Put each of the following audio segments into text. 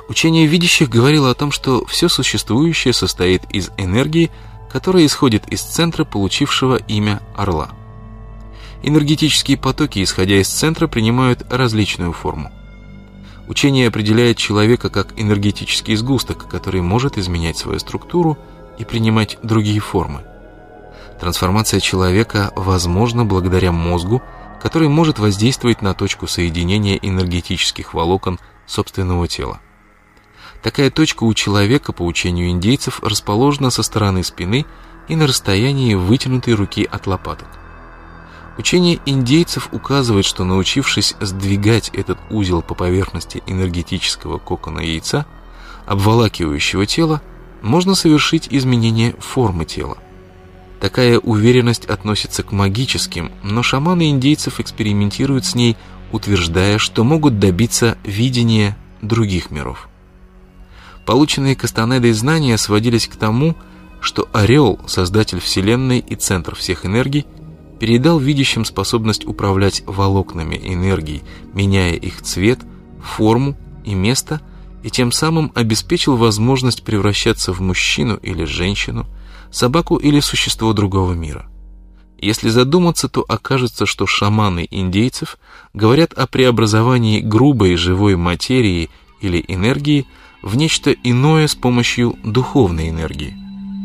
Учение видящих говорило о том, что все существующее состоит из энергии, которая исходит из центра, получившего имя Орла. Энергетические потоки, исходя из центра, принимают различную форму. Учение определяет человека как энергетический сгусток, который может изменять свою структуру и принимать другие формы. Трансформация человека возможна благодаря мозгу, который может воздействовать на точку соединения энергетических волокон собственного тела. Такая точка у человека, по учению индейцев, расположена со стороны спины и на расстоянии вытянутой руки от лопаток. Учение индейцев указывает, что, научившись сдвигать этот узел по поверхности энергетического кокона яйца, обволакивающего тело, можно совершить изменение формы тела. Такая уверенность относится к магическим, но шаманы индейцев экспериментируют с ней, утверждая, что могут добиться видения других миров. Полученные Кастанедой знания сводились к тому, что Орел, создатель Вселенной и центр всех энергий, передал видящим способность управлять волокнами энергии, меняя их цвет, форму и место, и тем самым обеспечил возможность превращаться в мужчину или женщину, собаку или существо другого мира. Если задуматься, то окажется, что шаманы индейцев говорят о преобразовании грубой живой материи или энергии в нечто иное с помощью духовной энергии.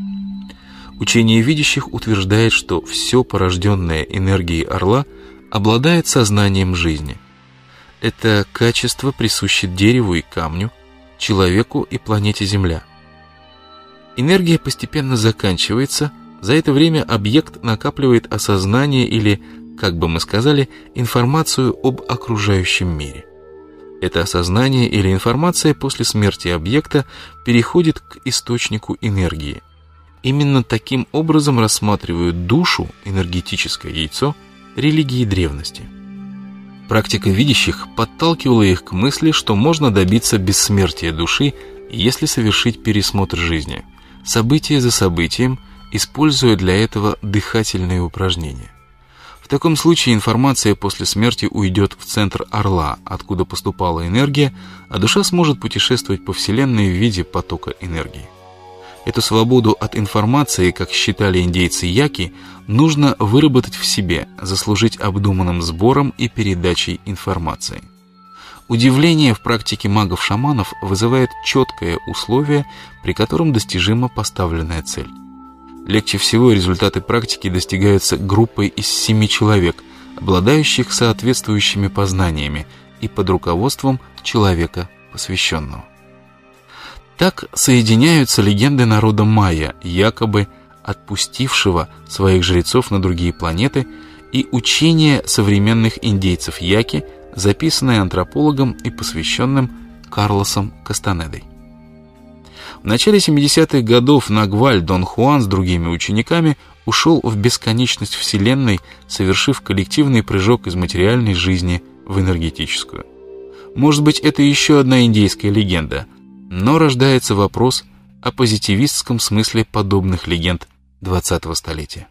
Учение видящих утверждает, что все порожденное энергией Орла обладает сознанием жизни. Это качество присуще дереву и камню, человеку и планете Земля. Энергия постепенно заканчивается, за это время объект накапливает осознание или, как бы мы сказали, информацию об окружающем мире. Это осознание или информация после смерти объекта переходит к источнику энергии. Именно таким образом рассматривают душу, энергетическое яйцо, религии древности. Практика видящих подталкивала их к мысли, что можно добиться бессмертия души, если совершить пересмотр жизни, событие за событием, используя для этого дыхательные упражнения. В таком случае информация после смерти уйдет в центр Орла, откуда поступала энергия, а душа сможет путешествовать по Вселенной в виде потока энергии. Эту свободу от информации, как считали индейцы Яки, нужно выработать в себе, заслужить обдуманным сбором и передачей информации. Удивление в практике магов-шаманов вызывает четкое условие, при котором достижима поставленная цель. Легче всего результаты практики достигаются группой из 7 человек, обладающих соответствующими познаниями и под руководством человека посвященного. Так соединяются легенды народа майя, якобы отпустившего своих жрецов на другие планеты, и учения современных индейцев Яки, записанные антропологом и посвященным Карлосом Кастанедой. В начале 70-х годов Нагваль Дон Хуан с другими учениками ушел в бесконечность Вселенной, совершив коллективный прыжок из материальной жизни в энергетическую. Может быть, это еще одна индейская легенда, но рождается вопрос о позитивистском смысле подобных легенд 20-го столетия.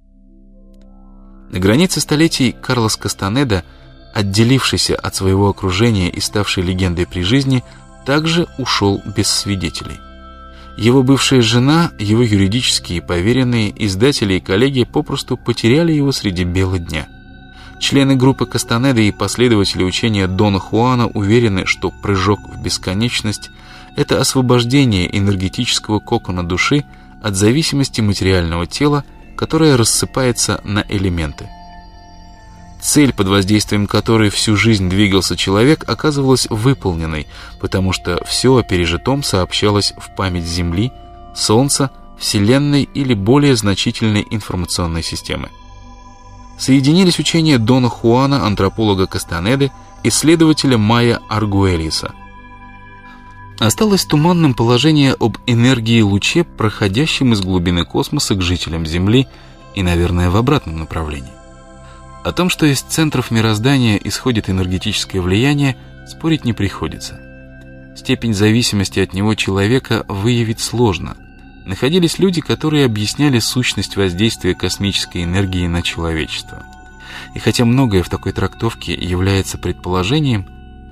На границе столетий Карлос Кастанеда, отделившийся от своего окружения и ставший легендой при жизни, также ушел без свидетелей. Его бывшая жена, его юридические поверенные, издатели и коллеги попросту потеряли его среди бела дня. Члены группы Кастанеды и последователи учения Дона Хуана уверены, что прыжок в бесконечность – это освобождение энергетического кокона души от зависимости материального тела, которое рассыпается на элементы. Цель, под воздействием которой всю жизнь двигался человек, оказывалась выполненной, потому что все о пережитом сообщалось в память Земли, Солнца, Вселенной или более значительной информационной системы. Соединились учения Дона Хуана, антрополога Кастанеды, исследователя майя Аргуэльеса. Осталось туманным положение об энергии-луче, проходящем из глубины космоса к жителям Земли и, наверное, в обратном направлении. О том, что из центров мироздания исходит энергетическое влияние, спорить не приходится. Степень зависимости от него человека выявить сложно. Находились люди, которые объясняли сущность воздействия космической энергии на человечество. И хотя многое в такой трактовке является предположением,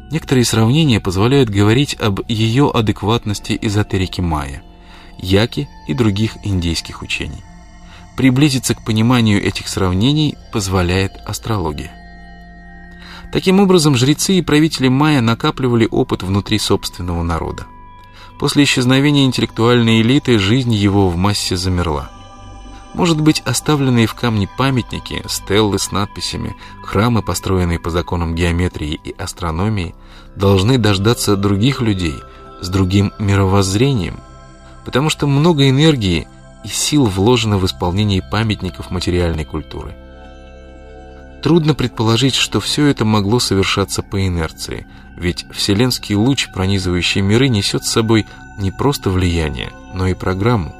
Некоторые сравнения позволяют говорить об ее адекватности эзотерики майя, яки и других индейских учений. Приблизиться к пониманию этих сравнений позволяет астрология. Таким образом, жрецы и правители майя накапливали опыт внутри собственного народа. После исчезновения интеллектуальной элиты жизнь его в массе замерла. Может быть, оставленные в камне памятники, стеллы с надписями, храмы, построенные по законам геометрии и астрономии, должны дождаться других людей с другим мировоззрением, потому что много энергии и сил вложено в исполнение памятников материальной культуры. Трудно предположить, что все это могло совершаться по инерции, ведь вселенский луч, пронизывающий миры, несет с собой не просто влияние, но и программу.